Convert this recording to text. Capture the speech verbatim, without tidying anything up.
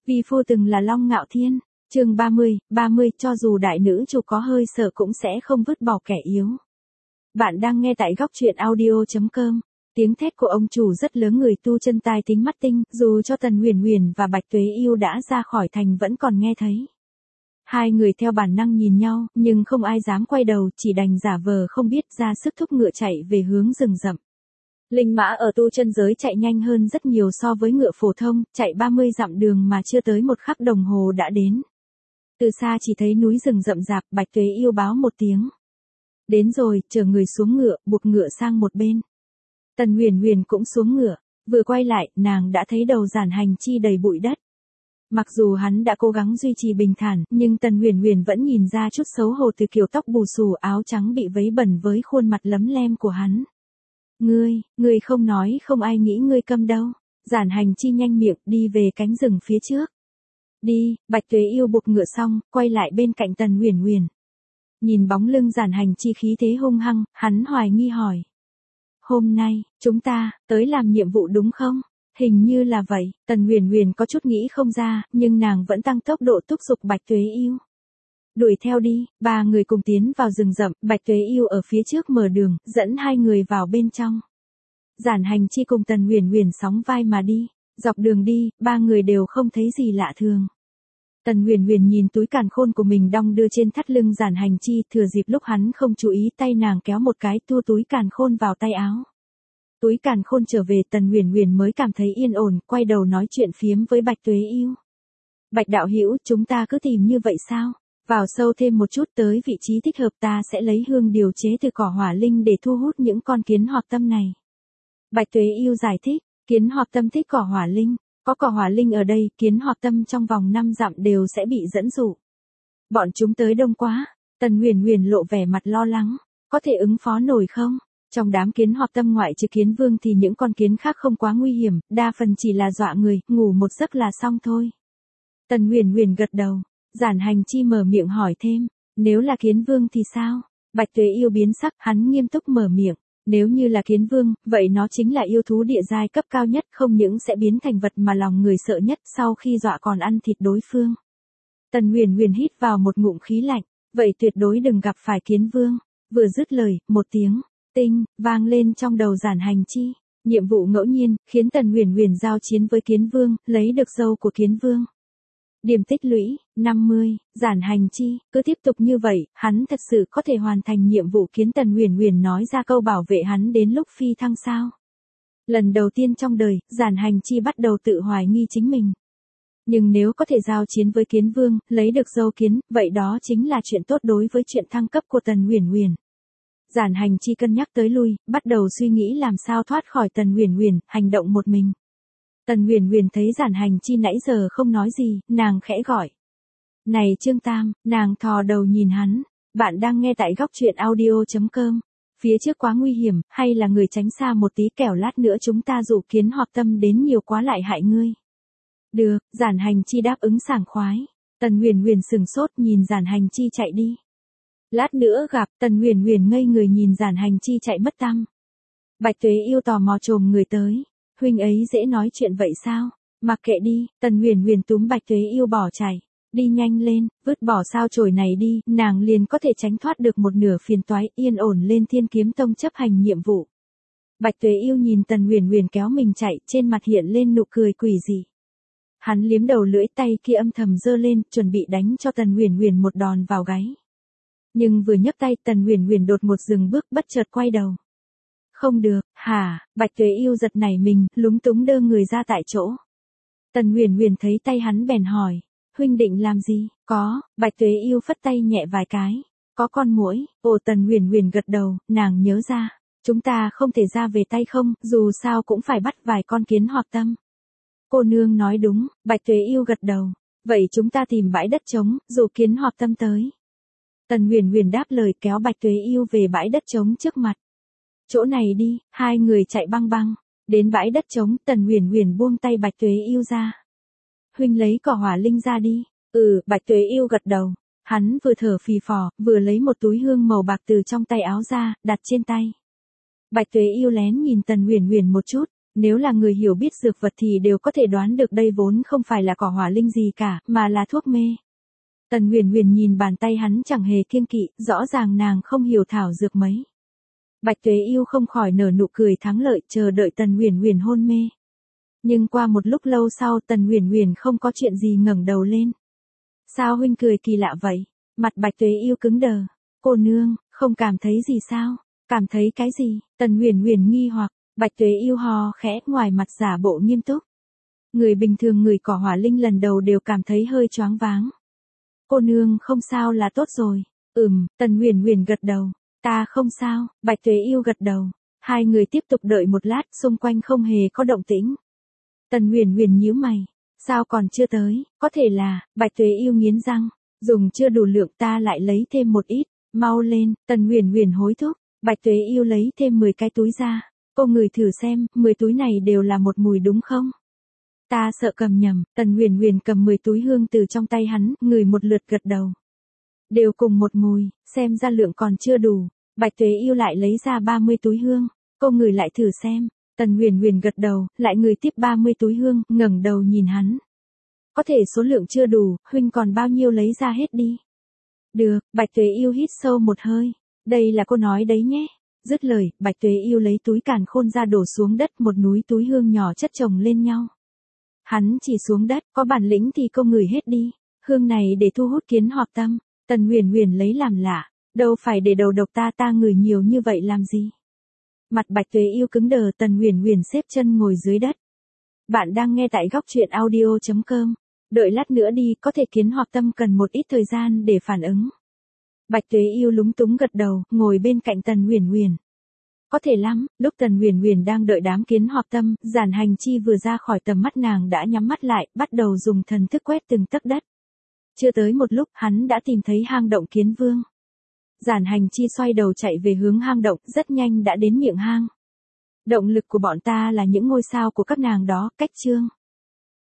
Vi phu từng là Long Ngạo Thiên. Chương ba mươi, ba mươi, cho dù đại nữ chủ có hơi sợ cũng sẽ không vứt bỏ kẻ yếu. Bạn đang nghe tại góc truyện audio chấm com. Tiếng thét của ông chủ rất lớn, người tu chân tai tính mắt tinh, dù cho Tần Huyền Huyền và Bạch Tuế Yêu đã ra khỏi thành vẫn còn nghe thấy. Hai người theo bản năng nhìn nhau, nhưng không ai dám quay đầu, chỉ đành giả vờ không biết, ra sức thúc ngựa chạy về hướng rừng rậm. Linh mã ở tu chân giới chạy nhanh hơn rất nhiều so với ngựa phổ thông, chạy ba mươi dặm đường mà chưa tới một khắc đồng hồ đã đến. Từ xa chỉ thấy núi rừng rậm rạp, Bạch Tuế Yêu báo một tiếng. Đến rồi, chờ người xuống ngựa, buộc ngựa sang một bên. Tần Huyền Huyền cũng xuống ngựa, vừa quay lại, nàng đã thấy đầu Giản Hành Chi đầy bụi đất. Mặc dù hắn đã cố gắng duy trì bình thản, nhưng Tần Huyền Huyền vẫn nhìn ra chút xấu hổ từ kiểu tóc bù xù, áo trắng bị vấy bẩn với khuôn mặt lấm lem của hắn. Ngươi, ngươi không nói không ai nghĩ ngươi câm đâu. Giản Hành Chi nhanh miệng đi về cánh rừng phía trước. Đi, Bạch Tuế Yêu buộc ngựa xong, quay lại bên cạnh Tần Huyền Huyền. Nhìn bóng lưng Giản Hành Chi khí thế hung hăng, hắn hoài nghi hỏi. Hôm nay, chúng ta, tới làm nhiệm vụ đúng không? Hình như là vậy, Tần Huyền Huyền có chút nghĩ không ra, nhưng nàng vẫn tăng tốc độ thúc giục Bạch Tuế Yêu. Đuổi theo đi, ba người cùng tiến vào rừng rậm, Bạch Tuế Yêu ở phía trước mở đường, dẫn hai người vào bên trong. Giản Hành Chi cùng Tần Huyền Huyền sóng vai mà đi, dọc đường đi, ba người đều không thấy gì lạ thường. Tần Huyền Huyền nhìn túi càn khôn của mình đong đưa trên thắt lưng Giản Hành Chi, thừa dịp lúc hắn không chú ý, tay nàng kéo một cái tua túi càn khôn vào tay áo. Túi càn khôn trở về, Tần Huyền Huyền mới cảm thấy yên ổn, quay đầu nói chuyện phiếm với Bạch Tuế Yêu. Bạch đạo hữu, chúng ta cứ tìm như vậy sao? Vào sâu thêm một chút, tới vị trí thích hợp ta sẽ lấy hương điều chế từ cỏ hỏa linh để thu hút những con kiến hoạt tâm này. Bạch Tuế Yêu giải thích, kiến hoạt tâm thích cỏ hỏa linh, có cỏ hỏa linh ở đây, kiến hoạt tâm trong vòng năm dặm đều sẽ bị dẫn dụ. Bọn chúng tới đông quá, Tần Huyền Huyền lộ vẻ mặt lo lắng, có thể ứng phó nổi không? Trong đám kiến hoạt tâm ngoại trừ kiến vương thì những con kiến khác không quá nguy hiểm, đa phần chỉ là dọa người, ngủ một giấc là xong thôi. Tần Huyền Huyền gật đầu. Giản Hành Chi mở miệng hỏi thêm, nếu là kiến vương thì sao? Bạch Tuế Yêu biến sắc, hắn nghiêm túc mở miệng, nếu như là kiến vương, vậy nó chính là yêu thú địa giai cấp cao nhất, không những sẽ biến thành vật mà lòng người sợ nhất, sau khi dọa còn ăn thịt đối phương. Tần Huyền Huyền hít vào một ngụm khí lạnh, vậy tuyệt đối đừng gặp phải kiến vương. Vừa dứt lời, một tiếng tinh vang lên trong đầu Giản Hành Chi. Nhiệm vụ ngẫu nhiên khiến Tần Huyền Huyền giao chiến với kiến vương, lấy được dâu của kiến vương. Điểm tích lũy, năm mươi, Giản Hành Chi, cứ tiếp tục như vậy, hắn thật sự có thể hoàn thành nhiệm vụ, khiến Tần Huyền Huyền nói ra câu bảo vệ hắn đến lúc phi thăng sao. Lần đầu tiên trong đời, Giản Hành Chi bắt đầu tự hoài nghi chính mình. Nhưng nếu có thể giao chiến với kiến vương, lấy được dâu kiến, vậy đó chính là chuyện tốt đối với chuyện thăng cấp của Tần Huyền Huyền. Giản Hành Chi cân nhắc tới lui, bắt đầu suy nghĩ làm sao thoát khỏi Tần Huyền Huyền, hành động một mình. Tần Huyền Huyền thấy Giản Hành Chi nãy giờ không nói gì, nàng khẽ gọi. Này Trương Tam, nàng thò đầu nhìn hắn, bạn đang nghe tại góc truyện audio chấm com. Phía trước quá nguy hiểm, hay là người tránh xa một tí, kẻo lát nữa chúng ta dụ kiến hoạt tâm đến nhiều quá lại hại ngươi. Được, Giản Hành Chi đáp ứng sảng khoái. Tần Huyền Huyền sừng sốt nhìn Giản Hành Chi chạy đi. Lát nữa gặp, Tần Huyền Huyền ngây người nhìn Giản Hành Chi chạy mất tăm. Bạch Tuế Yêu tò mò chồm người tới. Huynh ấy dễ nói chuyện vậy sao? Mặc kệ đi, Tần Huyền Huyền túm Bạch Tuế Yêu bỏ chạy. Đi nhanh lên, vứt bỏ sao chổi này đi, nàng liền có thể tránh thoát được một nửa phiền toái, yên ổn lên Thiên Kiếm Tông chấp hành nhiệm vụ. Bạch Tuế Yêu nhìn Tần Huyền Huyền kéo mình chạy, trên mặt hiện lên nụ cười quỷ dị. Hắn liếm đầu lưỡi, tay kia âm thầm giơ lên, chuẩn bị đánh cho Tần Huyền Huyền một đòn vào gáy. Nhưng vừa nhấc tay, Tần Huyền Huyền đột một dừng bước, bất chợt quay đầu. Không được, hả? Bạch Tuế Yêu giật nảy mình, lúng túng đơ người ra tại chỗ. Tần Huyền Huyền thấy tay hắn bèn hỏi, huynh định làm gì? Có, Bạch Tuế Yêu phất tay nhẹ vài cái. Có con muỗi. Ồ, Tần Huyền Huyền gật đầu, nàng nhớ ra, chúng ta không thể ra về tay không, dù sao cũng phải bắt vài con kiến hoạt tâm. Cô nương nói đúng, Bạch Tuế Yêu gật đầu. Vậy chúng ta tìm bãi đất trống, dụ kiến hoạt tâm tới. Tần Huyền Huyền đáp lời, kéo Bạch Tuế Yêu về bãi đất trống trước mặt. Chỗ này đi, hai người chạy băng băng. Đến bãi đất trống, Tần Huyền Huyền buông tay Bạch Tuế Yêu ra. Huynh lấy cỏ hỏa linh ra đi. Ừ, Bạch Tuế Yêu gật đầu. Hắn vừa thở phì phò, vừa lấy một túi hương màu bạc từ trong tay áo ra, đặt trên tay. Bạch Tuế Yêu lén nhìn Tần Huyền Huyền một chút, Nếu là người hiểu biết dược vật thì đều có thể đoán được đây vốn không phải là cỏ hỏa linh gì cả, mà là thuốc mê. Tần Huyền Huyền nhìn bàn tay hắn chẳng hề kiêng kỵ, rõ ràng nàng không hiểu thảo dược mấy. Bạch Tuế Yêu không khỏi nở nụ cười thắng lợi, chờ đợi Tần Huyền Huyền hôn mê. Nhưng qua một lúc lâu sau Tần Huyền Huyền không có chuyện gì ngẩng đầu lên. Sao huynh cười kỳ lạ vậy? Mặt Bạch Tuế Yêu cứng đờ. Cô nương, không cảm thấy gì sao? Cảm thấy cái gì? Tần Huyền Huyền nghi hoặc. Bạch Tuế Yêu hò khẽ, ngoài mặt giả bộ nghiêm túc. Người bình thường người cỏ hỏa linh lần đầu đều cảm thấy hơi choáng váng. Cô nương không sao là tốt rồi. Ừm, Tần Huyền Huyền gật đầu. Ta không sao, Bạch Tuế Yêu gật đầu. Hai người tiếp tục đợi một lát, xung quanh không hề có động tĩnh. Tần Huyền Huyền nhíu mày. Sao còn chưa tới? Có thể là, Bạch Tuế Yêu nghiến răng. Dùng chưa đủ lượng, ta lại lấy thêm một ít. Mau lên, Tần Huyền Huyền hối thúc. Bạch Tuế Yêu lấy thêm mười cái túi ra. Cô ngửi thử xem, mười túi này đều là một mùi đúng không? Ta sợ cầm nhầm. Tần Huyền Huyền cầm mười túi hương từ trong tay hắn, ngửi một lượt gật đầu. Đều cùng một mùi, xem ra lượng còn chưa đủ. Bạch Tuế Yêu lại lấy ra ba mươi túi hương. Cô ngửi lại thử xem. Tần Huyền Huyền gật đầu, lại ngửi tiếp ba mươi túi hương, ngẩng đầu nhìn hắn. Có thể số lượng chưa đủ, huynh còn bao nhiêu lấy ra hết đi. Được, Bạch Tuế Yêu hít sâu một hơi. Đây là cô nói đấy nhé. Dứt lời, Bạch Tuế Yêu lấy túi càn khôn ra đổ xuống đất, một núi túi hương nhỏ chất chồng lên nhau. Hắn chỉ xuống đất, có bản lĩnh thì cô ngửi hết đi. Hương này để thu hút kiến hoặc tâm. Tần Huyền Huyền lấy làm lạ. Đâu phải để đầu độc ta ta ngửi nhiều như vậy làm gì. Mặt Bạch Tuế Yêu cứng đờ. Tần Huyền Huyền xếp chân ngồi dưới đất. Bạn đang nghe tại góc truyện audio chấm com. Đợi lát nữa đi, có thể kiến hoặc tâm cần một ít thời gian để phản ứng. Bạch Tuế Yêu lúng túng gật đầu, ngồi bên cạnh Tần Huyền Huyền. Có thể lắm, lúc Tần Huyền Huyền đang đợi đám kiến hoặc tâm, Giản Hành Chi vừa ra khỏi tầm mắt nàng đã nhắm mắt lại, bắt đầu dùng thần thức quét từng tấc đất. Chưa tới một lúc, hắn đã tìm thấy hang động kiến vương. Giản Hành Chi xoay đầu chạy về hướng hang động, rất nhanh đã đến miệng hang. Động lực của bọn ta là những ngôi sao của các nàng đó, cách chương.